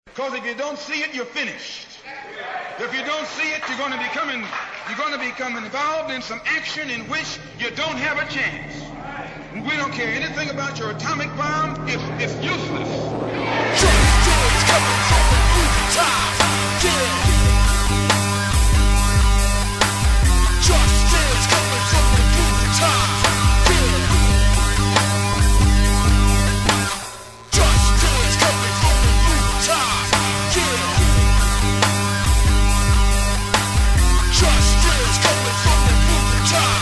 Because if you don't see it, you're finished. If you don't see it, you're going to become involved in some action in which you don't have a chance. And we don't care anything about your atomic bomb. It's useless. It's coming from the rooftop. Yeah. Justice coming from the rooftop. Yeah. Justice coming from the rooftop. Yeah. Justice coming from the rooftop.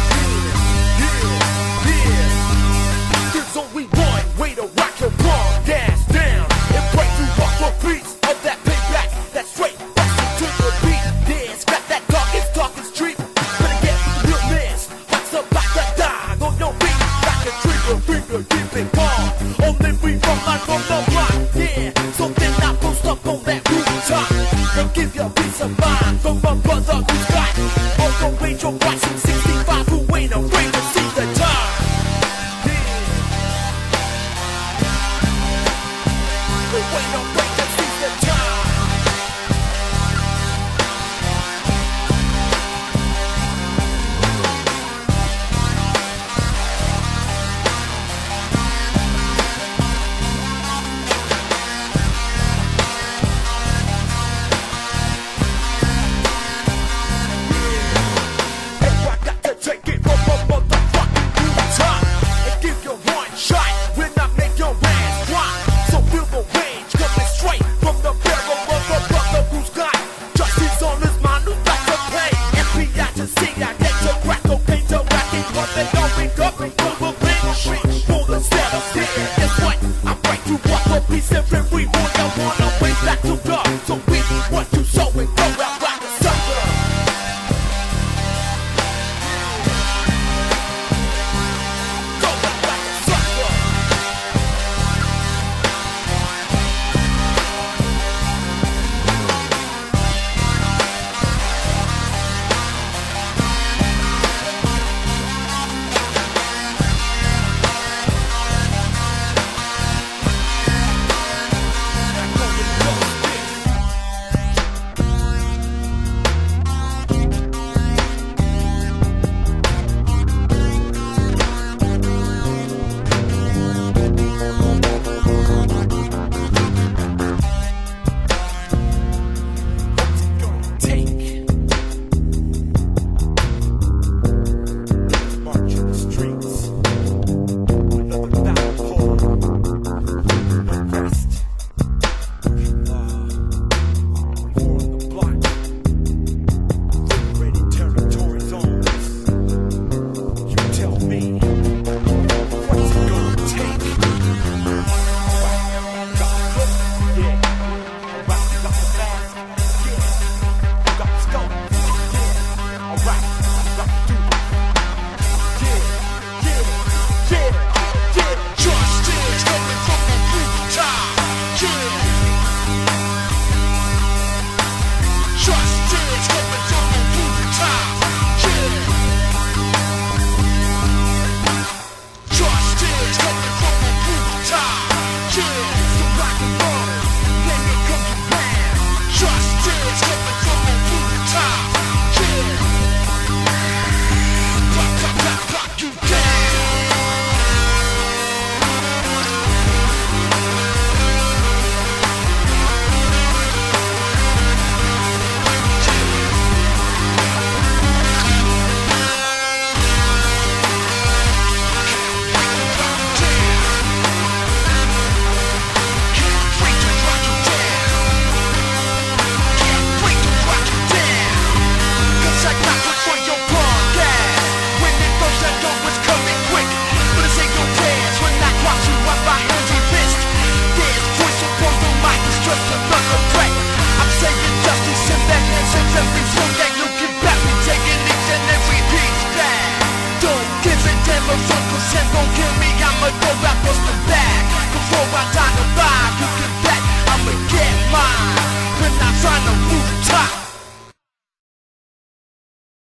There's only one way to rock your bomb gas down and break through rock for beats of that payback. That's straight back to the beat. Yeah, scrap that darkest street. Better get the realness. What's up like a dog on your beat? Like a trigger finger deep in bomb. Only we from life on the block. Yeah, so then I post up on that rooftop and give you a peace of mind from my brother who's got all the range of watch from 65 who ain't afraid to see the time. Wait on break to see the time. Hey, I got to take it from a motherfucking rooftop and give you one shot when I make your ass drop. So feel the rage coming straight from the barrel of a brother who's got justice on his mind, who's got to pay. FBI to see, I get to crack cocaine to racket, but they don't pick up and go the big for the setup. Yeah, guess what? I'm right to walk a piece of every one I wanna way back to God. So we want to sow and go out like a sucker. Go out like a sucker. March in the streets. Another battle call. No rest. War on the block. Liberating territory zones. You tell me, what's it gonna take? Alright, got the look, yeah. Alright, got the mask, yeah. Got the skull, yeah. Alright, got the dude. Justice coming from the rooftop. Yeah. Justice coming from the rooftop. Yeah. Justice coming from the rooftop. Yeah. So rock and roll, then it comes around. Justice coming from the rooftop. Yeah. Rock you down. Don't give a damn, don't give me, I'm a